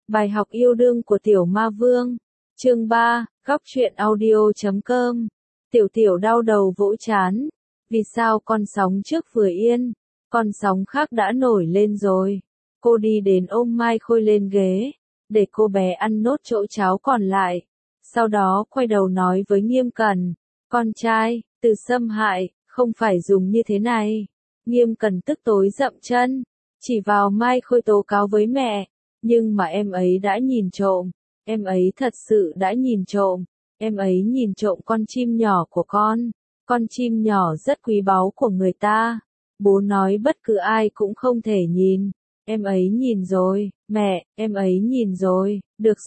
Bài học yêu đương của Tiểu Ma Vương. Chương 3, Góc truyện audio.com. Tiểu Tiểu đau đầu vỗ trán. Vì sao con sóng trước vừa yên, con sóng khác đã nổi lên rồi. Cô đi đến ôm Mai Khôi lên ghế, để cô bé ăn nốt chỗ cháo còn lại. Sau đó quay đầu nói với Nghiêm Cẩn, con trai, từ xâm hại, không phải dùng như thế này. Nghiêm Cẩn tức tối dậm chân, chỉ vào Mai Khôi tố cáo với mẹ. Nhưng mà em ấy đã nhìn trộm, em ấy thật sự đã nhìn trộm, em ấy nhìn trộm con chim nhỏ của con chim nhỏ rất quý báu của người ta. Bố nói bất cứ ai cũng không thể nhìn, em ấy nhìn rồi, mẹ, em ấy nhìn rồi,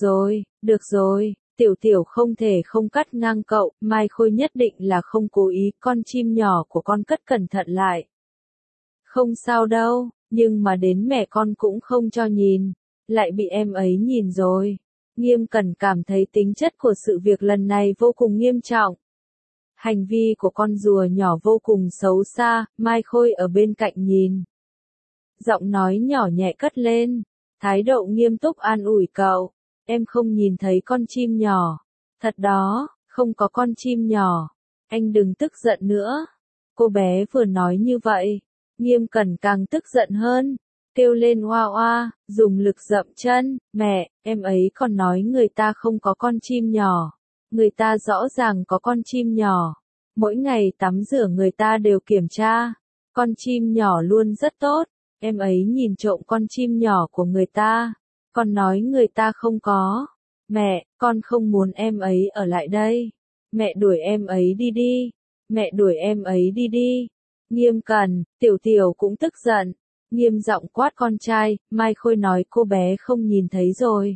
được rồi, Tiểu Tiểu không thể không cắt ngang cậu, Mai Khôi nhất định là không cố ý, con chim nhỏ của con cất cẩn thận lại. Không sao đâu, nhưng mà đến mẹ con cũng không cho nhìn. Lại bị em ấy nhìn rồi. Nghiêm Cẩn cảm thấy tính chất của sự việc lần này vô cùng nghiêm trọng. Hành vi của con rùa nhỏ vô cùng xấu xa, Mai Khôi ở bên cạnh nhìn. Giọng nói nhỏ nhẹ cất lên, thái độ nghiêm túc an ủi cậu. Em không nhìn thấy con chim nhỏ. Thật đó, không có con chim nhỏ. Anh đừng tức giận nữa. Cô bé vừa nói như vậy. Nghiêm Cẩn càng tức giận hơn. Kêu lên oa oa, dùng lực dậm chân, mẹ, em ấy còn nói người ta không có con chim nhỏ. Người ta rõ ràng có con chim nhỏ. Mỗi ngày tắm rửa người ta đều kiểm tra. Con chim nhỏ luôn rất tốt. Em ấy nhìn trộm con chim nhỏ của người ta. Còn nói người ta không có. Mẹ, con không muốn em ấy ở lại đây. Mẹ đuổi em ấy đi đi. Mẹ đuổi em ấy đi đi. Nghiêm Cẩn, Tiểu Tiểu cũng tức giận. Nghiêm giọng quát con trai, Mai Khôi nói cô bé không nhìn thấy rồi.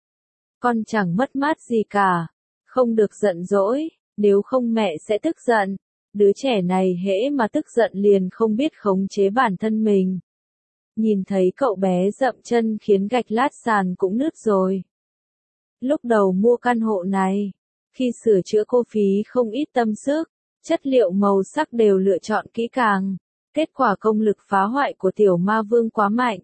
Con chẳng mất mát gì cả. Không được giận dỗi, nếu không mẹ sẽ tức giận. Đứa trẻ này hễ mà tức giận liền không biết khống chế bản thân mình. Nhìn thấy cậu bé dậm chân khiến gạch lát sàn cũng nứt rồi. Lúc đầu mua căn hộ này, khi sửa chữa cô phí không ít tâm sức, chất liệu màu sắc đều lựa chọn kỹ càng. Kết quả công lực phá hoại của Tiểu Ma Vương quá mạnh.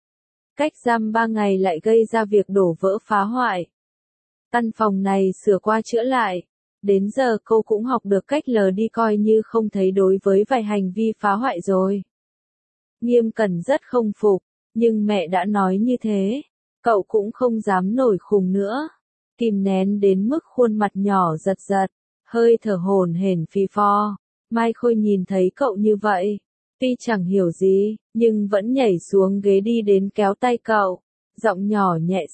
Cách giam 3 ngày lại gây ra việc đổ vỡ phá hoại. Căn phòng này sửa qua chữa lại. Đến giờ cô cũng học được cách lờ đi coi như không thấy đối với vài hành vi phá hoại rồi. Nghiêm Cẩn rất không phục, nhưng mẹ đã nói như thế. Cậu cũng không dám nổi khùng nữa. Kìm nén đến mức khuôn mặt nhỏ giật giật, hơi thở hổn hển phì phò. Mai Khôi nhìn thấy cậu như vậy. Tuy chẳng hiểu gì, nhưng vẫn nhảy xuống ghế đi đến kéo tay cậu. Giọng nhỏ nhẹ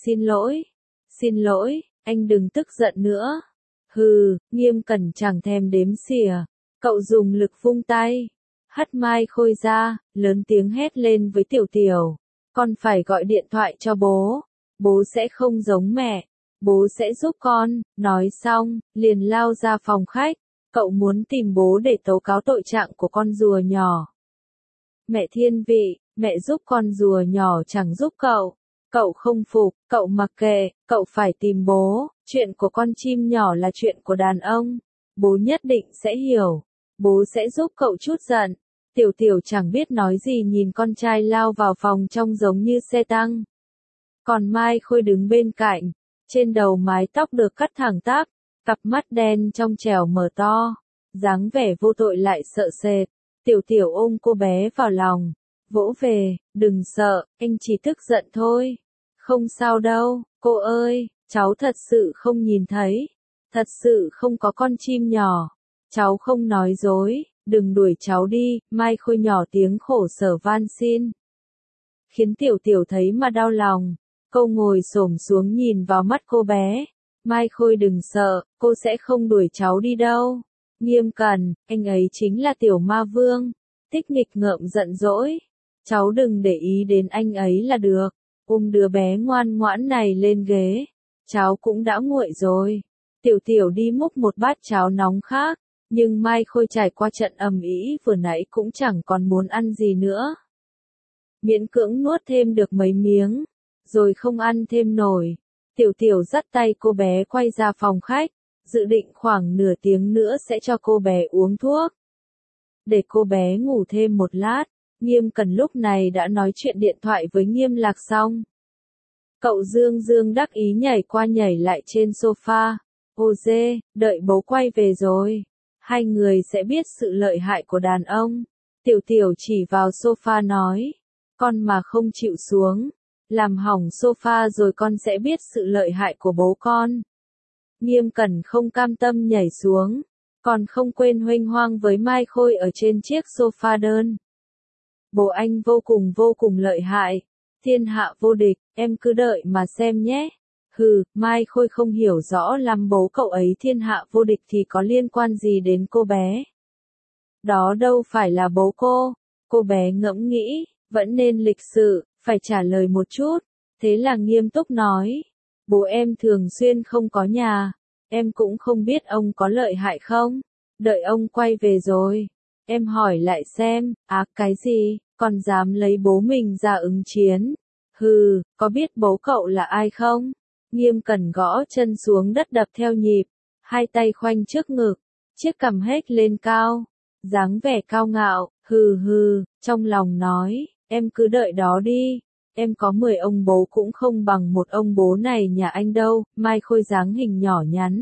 xin lỗi, anh đừng tức giận nữa. Hừ, Nghiêm Cẩn chẳng thèm đếm xỉa. Cậu dùng lực vung tay, hất Mai Khôi ra, lớn tiếng hét lên với Tiểu Tiểu. Con phải gọi điện thoại cho bố. Bố sẽ không giống mẹ. Bố sẽ giúp con. Nói xong, liền lao ra phòng khách. Cậu muốn tìm bố để tố cáo tội trạng của con rùa nhỏ. Mẹ thiên vị, mẹ giúp con rùa nhỏ chẳng giúp cậu. Cậu không phục, cậu mặc kệ, cậu phải tìm bố. Chuyện của con chim nhỏ là chuyện của đàn ông. Bố nhất định sẽ hiểu. Bố sẽ giúp cậu chút giận. Tiểu Tiểu chẳng biết nói gì nhìn con trai lao vào phòng trông giống như xe tăng. Còn Mai Khôi đứng bên cạnh. Trên đầu mái tóc được cắt thẳng tắp. Cặp mắt đen trong trẻo mở to. Dáng vẻ vô tội lại sợ sệt. Tiểu Tiểu ôm cô bé vào lòng, vỗ về, đừng sợ, anh chỉ tức giận thôi. Không sao đâu, cô ơi, cháu thật sự không nhìn thấy. Thật sự không có con chim nhỏ. Cháu không nói dối, đừng đuổi cháu đi, Mai Khôi nhỏ tiếng khổ sở van xin. Khiến Tiểu Tiểu thấy mà đau lòng. Cô ngồi xổm xuống nhìn vào mắt cô bé. Mai Khôi đừng sợ, cô sẽ không đuổi cháu đi đâu. Nghiêm Cẩn, anh ấy chính là Tiểu Ma Vương. Tích Nghịch ngợm giận dỗi. Cháu đừng để ý đến anh ấy là được. Ôm đứa bé ngoan ngoãn này lên ghế. Cháu cũng đã nguội rồi. Tiểu Tiểu đi múc một bát cháo nóng khác. Nhưng Mai Khôi trải qua trận ầm ĩ vừa nãy cũng chẳng còn muốn ăn gì nữa. Miễn cưỡng nuốt thêm được mấy miếng. Rồi không ăn thêm nổi. Tiểu Tiểu dắt tay cô bé quay ra phòng khách. Dự định khoảng nửa tiếng nữa sẽ cho cô bé uống thuốc. Để cô bé ngủ thêm một lát, Nghiêm Cẩn lúc này đã nói chuyện điện thoại với Nghiêm Lạc xong. Cậu Dương Dương đắc ý nhảy qua nhảy lại trên sofa. Ô dê, đợi bố quay về rồi. Hai người sẽ biết sự lợi hại của đàn ông. Tiểu Tiểu chỉ vào sofa nói. Con mà không chịu xuống. Làm hỏng sofa rồi con sẽ biết sự lợi hại của bố con. Nghiêm Cẩn không cam tâm nhảy xuống. Còn không quên huênh hoang với Mai Khôi ở trên chiếc sofa đơn. Bố anh vô cùng lợi hại. Thiên hạ vô địch, em cứ đợi mà xem nhé. Hừ, Mai Khôi không hiểu rõ lắm bố cậu ấy thiên hạ vô địch thì có liên quan gì đến cô bé. Đó đâu phải là bố cô bé ngẫm nghĩ, vẫn nên lịch sự, phải trả lời một chút. Thế là nghiêm túc nói, bố em thường xuyên không có nhà, em cũng không biết ông có lợi hại không. Đợi ông quay về rồi, em hỏi lại xem, cái gì, còn dám lấy bố mình ra ứng chiến. Hừ, có biết bố cậu là ai không? Nghiêm Cẩn gõ chân xuống đất đập theo nhịp, hai tay khoanh trước ngực, chiếc cằm hếch lên cao, dáng vẻ cao ngạo, hừ, trong lòng nói, em cứ đợi đó đi, em có 10 ông bố cũng không bằng một ông bố này nhà anh đâu. Mai Khôi dáng hình nhỏ nhắn,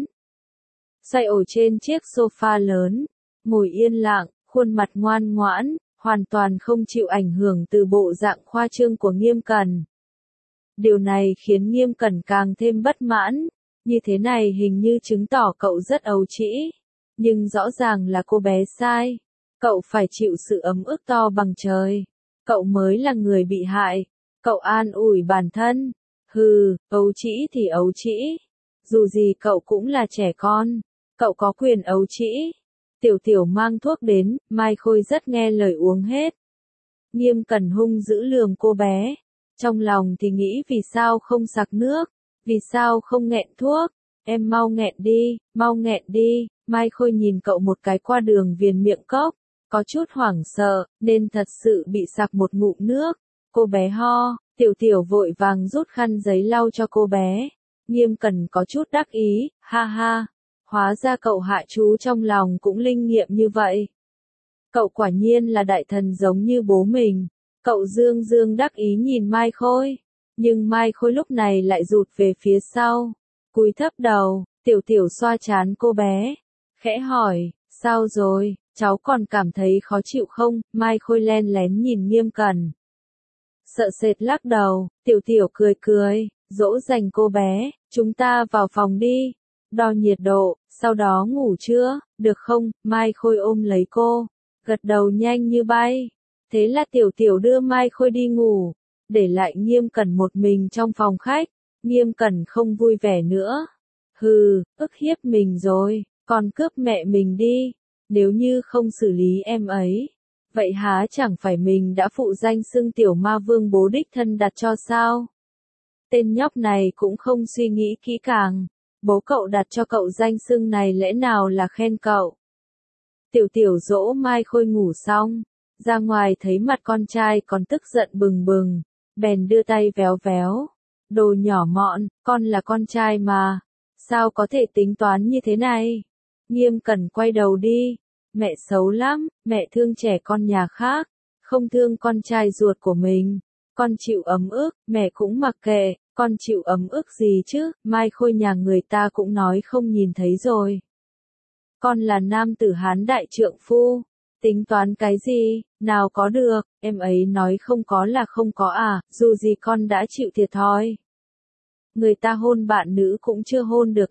xoay ổ trên chiếc sofa lớn, ngồi yên lặng, khuôn mặt ngoan ngoãn, hoàn toàn không chịu ảnh hưởng từ bộ dạng khoa trương của Nghiêm Cẩn. Điều này khiến Nghiêm Cẩn càng thêm bất mãn, như thế này hình như chứng tỏ cậu rất ấu trĩ, nhưng rõ ràng là cô bé sai, cậu phải chịu sự ấm ức to bằng trời, cậu mới là người bị hại, cậu an ủi bản thân, hừ, ấu trĩ thì ấu trĩ, dù gì cậu cũng là trẻ con, cậu có quyền ấu trĩ. Tiểu Tiểu mang thuốc đến, Mai Khôi rất nghe lời uống hết. Nghiêm Cẩn hung dữ lườm cô bé. Trong lòng thì nghĩ vì sao không sặc nước, vì sao không nghẹn thuốc, em mau nghẹn đi, Mai Khôi nhìn cậu một cái qua đường viền miệng cốc, có chút hoảng sợ, nên thật sự bị sặc một ngụm nước, cô bé ho, Tiểu Tiểu vội vàng rút khăn giấy lau cho cô bé, Nghiêm Cẩn có chút đắc ý, ha ha, hóa ra cậu hạ chú trong lòng cũng linh nghiệm như vậy. Cậu quả nhiên là đại thần giống như bố mình. Cậu Dương Dương đắc ý nhìn Mai Khôi, nhưng Mai Khôi lúc này lại rụt về phía sau, cúi thấp đầu, Tiểu Tiểu xoa trán cô bé, khẽ hỏi, sao rồi, cháu còn cảm thấy khó chịu không? Mai Khôi len lén nhìn Nghiêm Cẩn, sợ sệt lắc đầu, Tiểu Tiểu cười, dỗ dành cô bé, chúng ta vào phòng đi, đo nhiệt độ, sau đó ngủ chưa, được không? Mai Khôi ôm lấy cô, gật đầu nhanh như bay. Thế là Tiểu Tiểu đưa Mai Khôi đi ngủ, để lại Nghiêm Cẩn một mình trong phòng khách. Nghiêm Cẩn không vui vẻ nữa. Hừ, ức hiếp mình rồi, còn cướp mẹ mình đi. Nếu như không xử lý em ấy, vậy há chẳng phải mình đã phụ danh xưng Tiểu Ma Vương bố đích thân đặt cho sao? Tên nhóc này cũng không suy nghĩ kỹ càng. Bố cậu đặt cho cậu danh xưng này lẽ nào là khen cậu? Tiểu Tiểu dỗ Mai Khôi ngủ xong, ra ngoài thấy mặt con trai còn tức giận bừng bừng, bèn đưa tay véo véo. Đồ nhỏ mọn, con là con trai mà, sao có thể tính toán như thế này? Nghiêm Cẩn quay đầu đi, mẹ xấu lắm, mẹ thương trẻ con nhà khác, không thương con trai ruột của mình. Con chịu ấm ức, mẹ cũng mặc kệ, con chịu ấm ức gì chứ, Mai Khôi nhà người ta cũng nói không nhìn thấy rồi. Con là nam tử Hán đại trượng phu, tính toán cái gì, nào có được, em ấy nói không có là không có à, dù gì con đã chịu thiệt thòi. Người ta hôn bạn nữ cũng chưa hôn được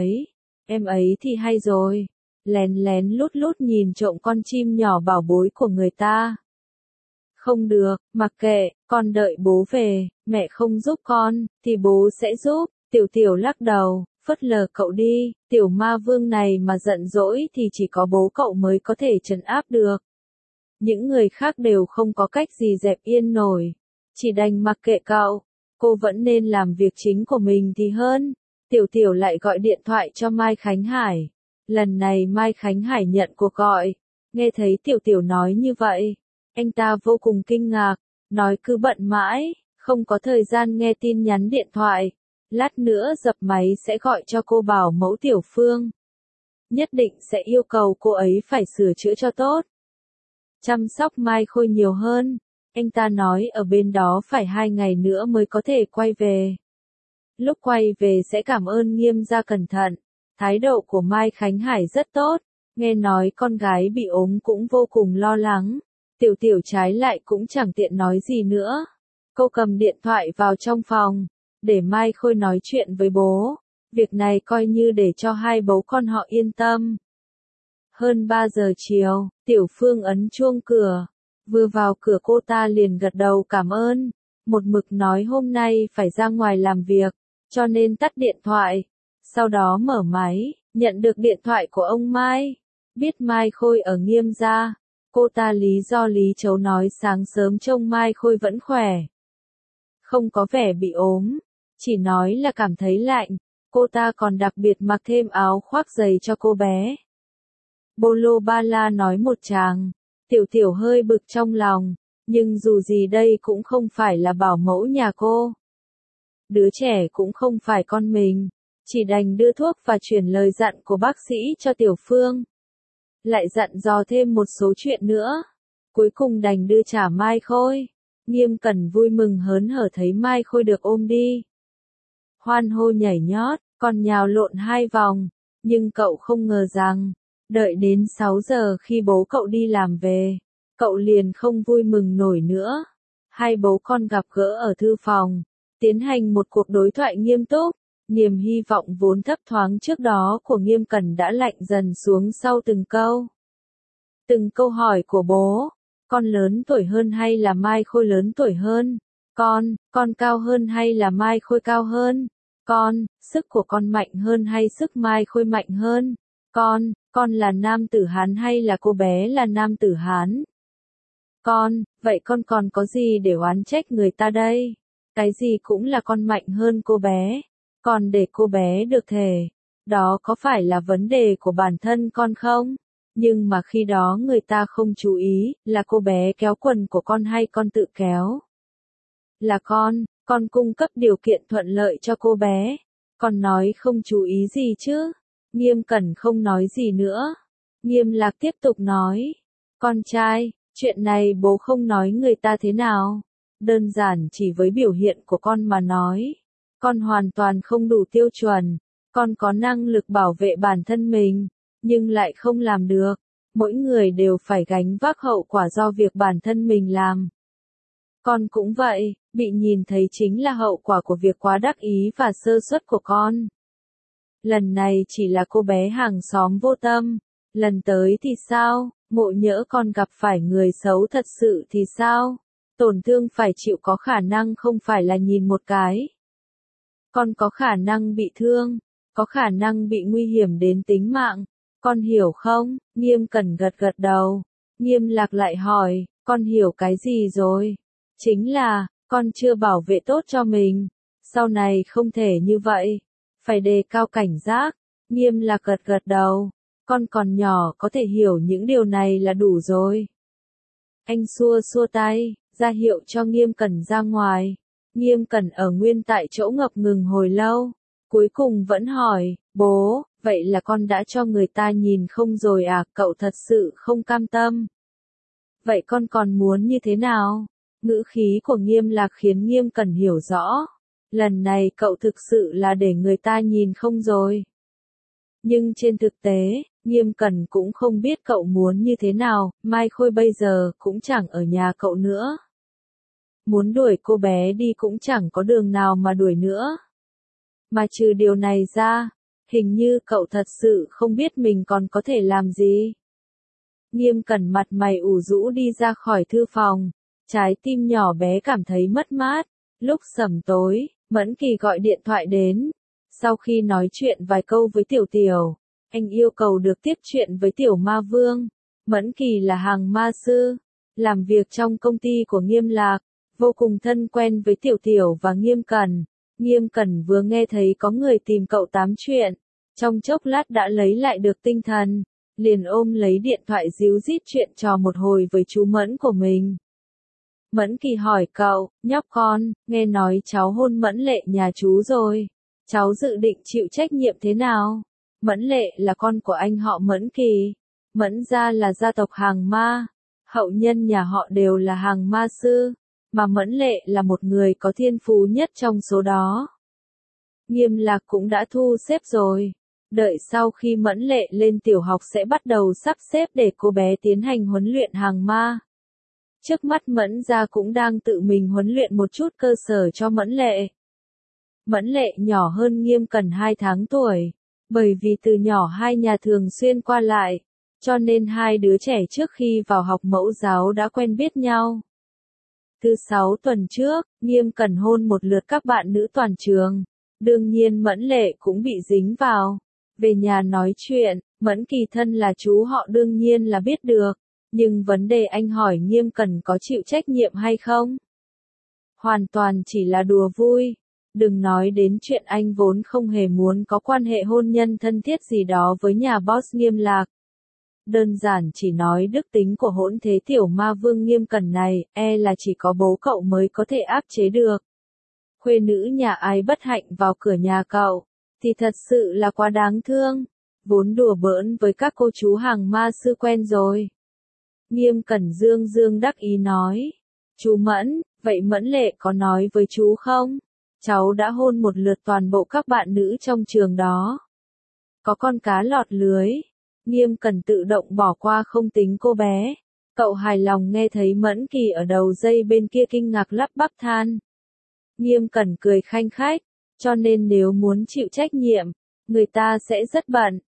em ấy thì hay rồi, lén lén lút lút nhìn trộm con chim nhỏ bảo bối của người ta. Không được, mặc kệ, con đợi bố về, mẹ không giúp con, thì bố sẽ giúp. Tiểu Tiểu lắc đầu, phớt lờ cậu đi, Tiểu Ma Vương này mà giận dỗi thì chỉ có bố cậu mới có thể trấn áp được. Những người khác đều không có cách gì dẹp yên nổi, chỉ đành mặc kệ cậu, cô vẫn nên làm việc chính của mình thì hơn. Tiểu Tiểu lại gọi điện thoại cho Mai Khánh Hải. Lần này Mai Khánh Hải nhận cuộc gọi, nghe thấy Tiểu Tiểu nói như vậy, anh ta vô cùng kinh ngạc, nói cứ bận mãi, không có thời gian nghe tin nhắn điện thoại. Lát nữa dập máy sẽ gọi cho cô bảo mẫu Tiểu Phương. Nhất định sẽ yêu cầu cô ấy phải sửa chữa cho tốt. Chăm sóc Mai Khôi nhiều hơn. Anh ta nói ở bên đó phải 2 ngày nữa mới có thể quay về. lúc quay về sẽ cảm ơn Nghiêm gia cẩn thận. Thái độ của Mai Khánh Hải rất tốt, nghe nói con gái bị ốm cũng vô cùng lo lắng. Tiểu Tiểu trái lại cũng chẳng tiện nói gì nữa. Cô cầm điện thoại vào trong phòng, để Mai Khôi nói chuyện với bố. Việc này coi như để cho hai bố con họ yên tâm. Hơn 3 giờ chiều, Tiểu Phương ấn chuông cửa. Vừa vào cửa cô ta liền gật đầu cảm ơn. Một mực nói hôm nay phải ra ngoài làm việc, cho nên tắt điện thoại. Sau đó mở máy, nhận được điện thoại của ông Mai. Biết Mai Khôi ở Nghiêm gia, cô ta lý do lý chấu nói sáng sớm trông Mai Khôi vẫn khỏe. Không có vẻ bị ốm, chỉ nói là cảm thấy lạnh. Cô ta còn đặc biệt mặc thêm áo khoác dày cho cô bé. Bolo ba la nói một tràng, Tiểu Tiểu hơi bực trong lòng, nhưng dù gì đây cũng không phải là bảo mẫu nhà cô. Đứa trẻ cũng không phải con mình, chỉ đành đưa thuốc và chuyển lời dặn của bác sĩ cho Tiểu Phương. Lại dặn dò thêm một số chuyện nữa, cuối cùng đành đưa trả Mai Khôi. Nghiêm Cẩn vui mừng hớn hở thấy Mai Khôi được ôm đi. Hoan hô nhảy nhót, còn nhào lộn 2 vòng, nhưng cậu không ngờ rằng, đợi đến 6 giờ khi bố cậu đi làm về, cậu liền không vui mừng nổi nữa. Hai bố con gặp gỡ ở thư phòng, tiến hành một cuộc đối thoại nghiêm túc. Niềm hy vọng vốn thấp thoáng trước đó của Nghiêm Cẩn đã lạnh dần xuống sau từng câu. Từng câu hỏi của bố, con lớn tuổi hơn hay là Mai Khôi lớn tuổi hơn? Con cao hơn hay là Mai Khôi cao hơn? Sức của con mạnh hơn hay sức Mai Khôi mạnh hơn? Con là nam tử Hán hay là cô bé là nam tử Hán? Vậy con còn có gì để oán trách người ta đây? Cái gì cũng là con mạnh hơn cô bé. Còn để cô bé được thể, đó có phải là vấn đề của bản thân con không? Nhưng mà khi đó người ta không chú ý, là cô bé kéo quần của con hay con tự kéo? Là con cung cấp điều kiện thuận lợi cho cô bé. Con nói không chú ý gì chứ? Nghiêm Cẩn không nói gì nữa. Nghiêm Lạc tiếp tục nói. Con trai, chuyện này bố không nói người ta thế nào. Đơn giản chỉ với biểu hiện của con mà nói. Con hoàn toàn không đủ tiêu chuẩn. Con có năng lực bảo vệ bản thân mình, nhưng lại không làm được. Mỗi người đều phải gánh vác hậu quả do việc bản thân mình làm. Con cũng vậy, bị nhìn thấy chính là hậu quả của việc quá đắc ý và sơ suất của con. Lần này chỉ là cô bé hàng xóm vô tâm, lần tới thì sao? Ngộ nhỡ con gặp phải người xấu thật sự thì sao? Tổn thương phải chịu có khả năng không phải là nhìn một cái. Con có khả năng bị thương, có khả năng bị nguy hiểm đến tính mạng. Con hiểu không? Nghiêm Cẩn gật gật đầu. Nghiêm Lạc lại hỏi, con hiểu cái gì rồi? Chính là, con chưa bảo vệ tốt cho mình. Sau này không thể như vậy. Phải đề cao cảnh giác. Nghiêm Lạc gật gật đầu. Con còn nhỏ có thể hiểu những điều này là đủ rồi. Anh xua xua tay, ra hiệu cho Nghiêm Cẩn ra ngoài. Nghiêm Cẩn ở nguyên tại chỗ ngập ngừng hồi lâu. Cuối cùng vẫn hỏi, bố, vậy là con đã cho người ta nhìn không rồi à? Cậu thật sự không cam tâm. Vậy con còn muốn như thế nào? Ngữ khí của Nghiêm Lạc khiến Nghiêm Cẩn hiểu rõ. Lần này cậu thực sự là để người ta nhìn không rồi. Nhưng trên thực tế, Nghiêm Cẩn cũng không biết cậu muốn như thế nào. Mai Khôi bây giờ cũng chẳng ở nhà cậu nữa. Muốn đuổi cô bé đi cũng chẳng có đường nào mà đuổi nữa. Mà trừ điều này ra, hình như cậu thật sự không biết mình còn có thể làm gì. Nghiêm Cẩn mặt mày ủ rũ đi ra khỏi thư phòng, trái tim nhỏ bé cảm thấy mất mát. Lúc sẩm tối, Mẫn Kỳ gọi điện thoại đến. Sau khi nói chuyện vài câu với Tiểu Tiểu, anh yêu cầu được tiếp chuyện với Tiểu Ma Vương. Mẫn Kỳ là hàng ma sư, làm việc trong công ty của Nghiêm Lạc, vô cùng thân quen với Tiểu Tiểu và Nghiêm Cẩn. Nghiêm Cẩn vừa nghe thấy có người tìm cậu tám chuyện, trong chốc lát đã lấy lại được tinh thần, liền ôm lấy điện thoại díu dít chuyện trò một hồi với chú Mẫn của mình. Mẫn Kỳ hỏi cậu, nhóc con, nghe nói cháu hôn Mẫn Lệ nhà chú rồi, cháu dự định chịu trách nhiệm thế nào? Mẫn Lệ là con của anh họ Mẫn Kỳ, Mẫn gia là gia tộc hàng ma, hậu nhân nhà họ đều là hàng ma sư, mà Mẫn Lệ là một người có thiên phú nhất trong số đó. Nghiêm Lạc cũng đã thu xếp rồi. Đợi sau khi Mẫn Lệ lên tiểu học sẽ bắt đầu sắp xếp để cô bé tiến hành huấn luyện hàng ma. Trước mắt Mẫn gia cũng đang tự mình huấn luyện một chút cơ sở cho Mẫn Lệ. Mẫn Lệ nhỏ hơn Nghiêm Cẩn 2 tháng tuổi, bởi vì từ nhỏ hai nhà thường xuyên qua lại, cho nên hai đứa trẻ trước khi vào học mẫu giáo đã quen biết nhau. Thứ 6 tuần trước, Nghiêm Cẩn hôn một lượt các bạn nữ toàn trường, đương nhiên Mẫn Lệ cũng bị dính vào. Về nhà nói chuyện, Mẫn Kỳ thân là chú họ đương nhiên là biết được, nhưng vấn đề anh hỏi Nghiêm Cẩn có chịu trách nhiệm hay không? Hoàn toàn chỉ là đùa vui. Đừng nói đến chuyện anh vốn không hề muốn có quan hệ hôn nhân thân thiết gì đó với nhà boss Nghiêm Lạc. Đơn giản chỉ nói đức tính của hỗn thế tiểu ma vương Nghiêm Cẩn này, là chỉ có bố cậu mới có thể áp chế được. Khuê nữ nhà ai bất hạnh vào cửa nhà cậu, thì thật sự là quá đáng thương. Vốn đùa bỡn với các cô chú hàng ma sư quen rồi. Nghiêm Cẩn dương dương đắc ý nói. Chú Mẫn, vậy Mẫn Lệ có nói với chú không? Cháu đã hôn một lượt toàn bộ các bạn nữ trong trường đó. Có con cá lọt lưới. Nghiêm Cẩn tự động bỏ qua không tính cô bé. Cậu hài lòng nghe thấy Mẫn Kỳ ở đầu dây bên kia kinh ngạc lắp bắp than. Nghiêm Cẩn cười khanh khách. Cho nên nếu muốn chịu trách nhiệm, người ta sẽ rất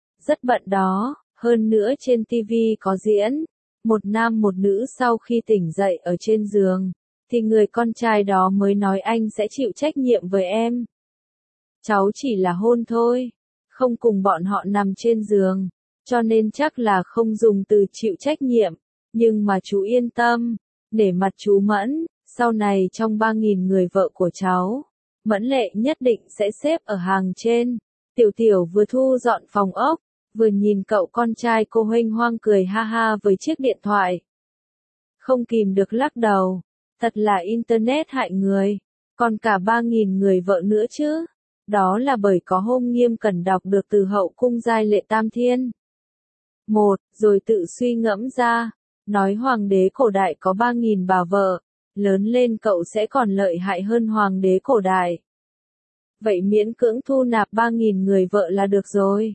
bận đó. Hơn nữa trên TV có diễn, một nam một nữ sau khi tỉnh dậy ở trên giường, thì người con trai đó mới nói anh sẽ chịu trách nhiệm với em. Cháu chỉ là hôn thôi, không cùng bọn họ nằm trên giường, cho nên chắc là không dùng từ chịu trách nhiệm, nhưng mà chú yên tâm, nể mặt chú Mẫn, sau này trong 3.000 người vợ của cháu, Mẫn Lệ nhất định sẽ xếp ở hàng trên. Tiểu Tiểu vừa thu dọn phòng ốc, vừa nhìn cậu con trai cô huênh hoang cười ha ha với chiếc điện thoại. Không kìm được lắc đầu, thật là internet hại người, còn cả 3.000 người vợ nữa chứ. Đó là bởi có hôm Nghiêm Cẩn đọc được từ Hậu Cung Giai Lệ Tam Thiên. Rồi tự suy ngẫm ra, nói hoàng đế cổ đại có 3.000 bà vợ, lớn lên cậu sẽ còn lợi hại hơn hoàng đế cổ đại. Vậy miễn cưỡng thu nạp 3.000 người vợ là được rồi.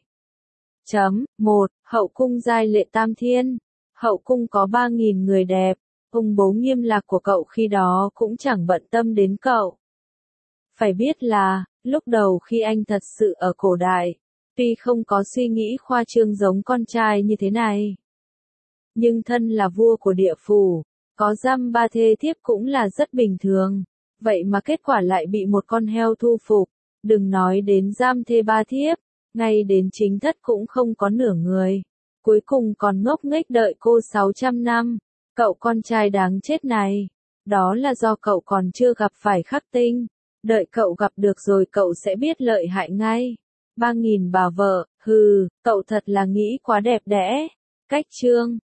1. Hậu Cung Giai Lệ Tam Thiên. Hậu cung có 3.000 người đẹp, ông bố Nghiêm Lạc của cậu khi đó cũng chẳng bận tâm đến cậu. Phải biết là, lúc đầu khi anh thật sự ở cổ đại, tuy không có suy nghĩ khoa trương giống con trai như thế này, nhưng thân là vua của địa phủ, có dăm ba thê thiếp cũng là rất bình thường. Vậy mà kết quả lại bị một con heo thu phục, đừng nói đến giam thê ba thiếp, ngay đến chính thất cũng không có nửa người. Cuối cùng còn ngốc nghếch đợi cô 600 năm. Cậu con trai đáng chết này. Đó là do cậu còn chưa gặp phải khắc tinh. Đợi cậu gặp được rồi cậu sẽ biết lợi hại ngay. 3.000 bà vợ, cậu thật là nghĩ quá đẹp đẽ. Cách chương